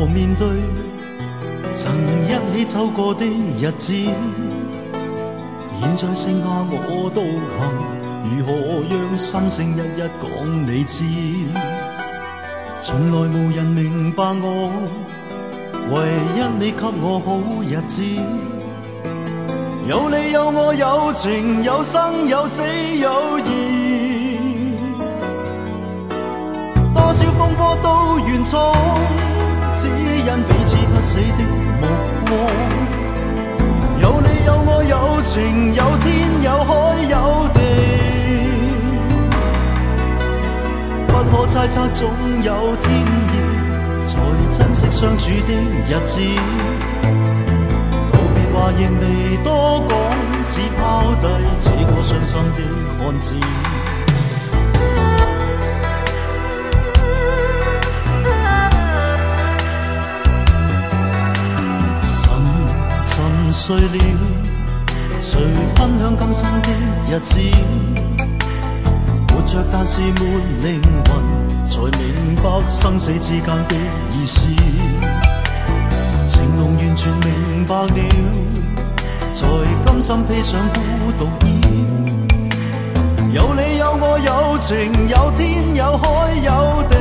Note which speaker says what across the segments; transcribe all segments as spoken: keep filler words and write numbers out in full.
Speaker 1: 面對曾一起走過的日子，現在剩下我獨行，如何讓心聲一一講你知？從來無人明白我，唯一你給我好日子。有你有我有情有生有死有義，多少風波都願闖，只因彼此不死的目光。有你有我有情有天有海有地，不可猜測總有天意，才珍惜相處的日子。話仍未多講，只拋低這個傷心的漢子。沉沉睡了，誰分享今生的日子？活着但是沒靈魂，才明白生死之間的意思。情濃完全明白了，才甘心披上孤獨衣。有你有我有情有天有海有地，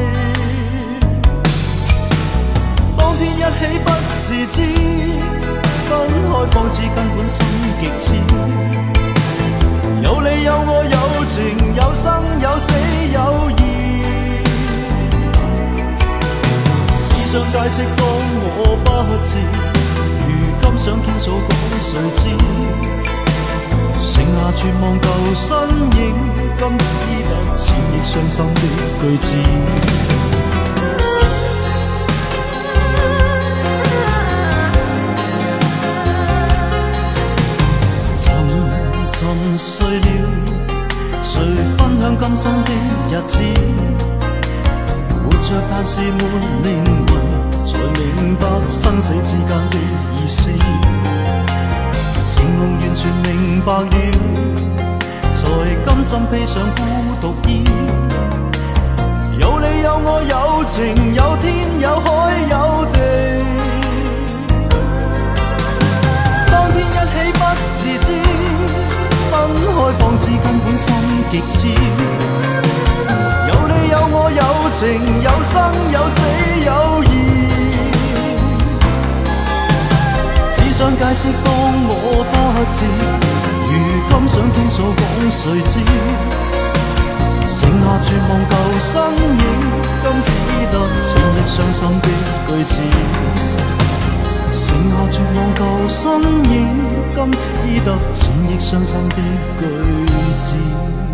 Speaker 1: 當天一起不自知，分開方知根本心極痴。有你有我有情有生有死有義，只想解釋當我不知，如今想傾訴講誰知？剩下絕望舊身影，今只得千億傷心的句子。沉沉睡了，誰分享今生的日子？活着但是沒靈魂，才明白生死之間的意思。情濃完全明白了，才甘心披上孤獨衣。有你有我有情有天有海有地，當天一起不自知，分開方知根本心極痴。有你有我有情有生有死有義，只想解釋當我不知，如今想傾訴講誰知？剩下絕望舊身影，今只得千億傷心的句子。剩下絕望舊身影，今只得千億傷心的句子。